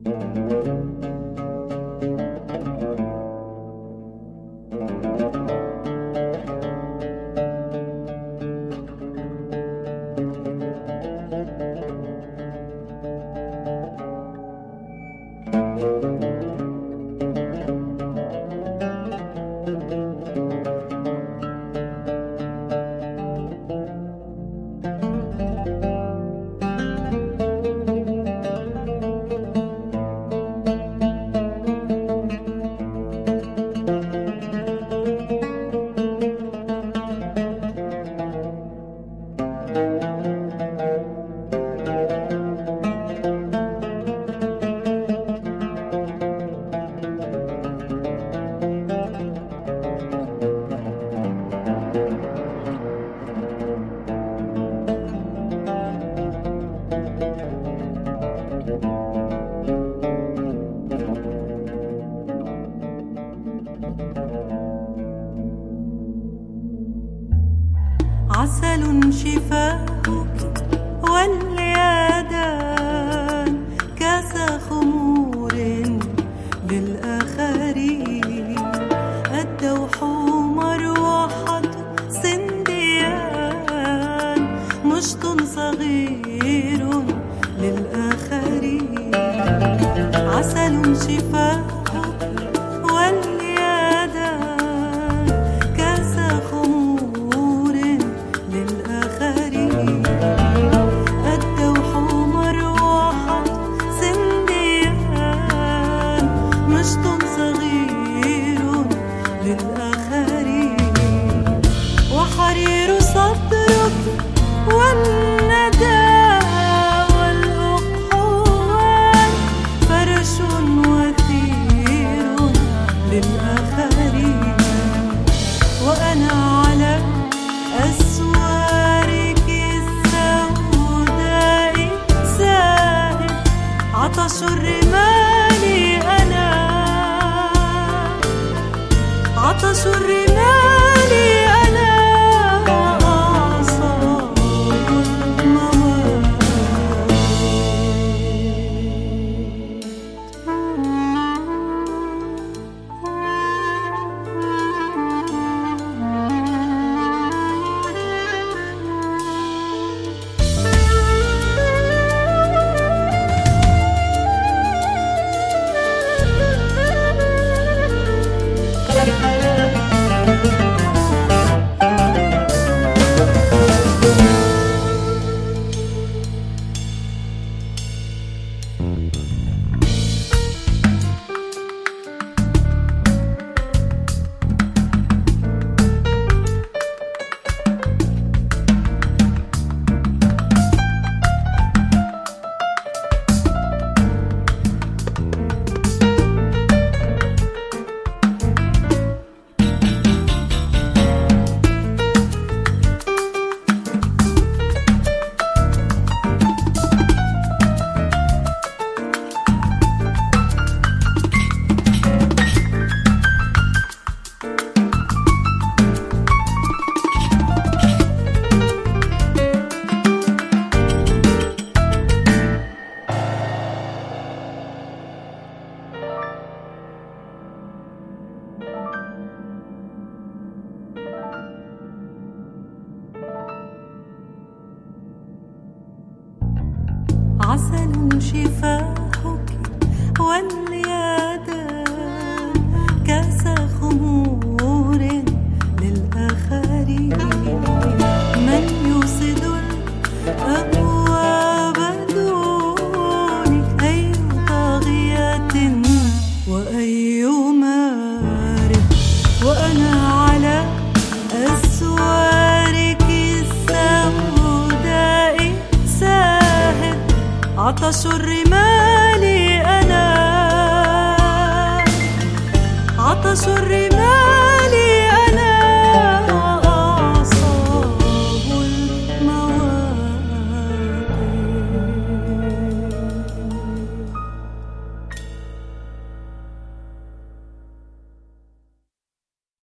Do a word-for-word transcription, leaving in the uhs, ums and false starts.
عسل شفاؤك واليدان كاس خمور للآخرين، الدوح مروحة سنديان، مشط صغير للآخرين. عسل شفاؤك واليدان كاس خمور للآخرين، الدوح مروحة سنديان، مشط صغير للآخرين. وحرير صدرك والندى والأقحوان، فرش وثير للآخرين. وأنا على أسوارك السوداء ساهر، عطش الرمال أنا، عطش الرمال أنا، وأعصاب المواد. عسل شفاؤك واليدان كاس خمور للآخرين، من يوصد الأبواب دونك، أي طاغية وأي مارد. وأنا على أسوارك السوداء ساهد، عطش الرمال أنا، عطش الرمال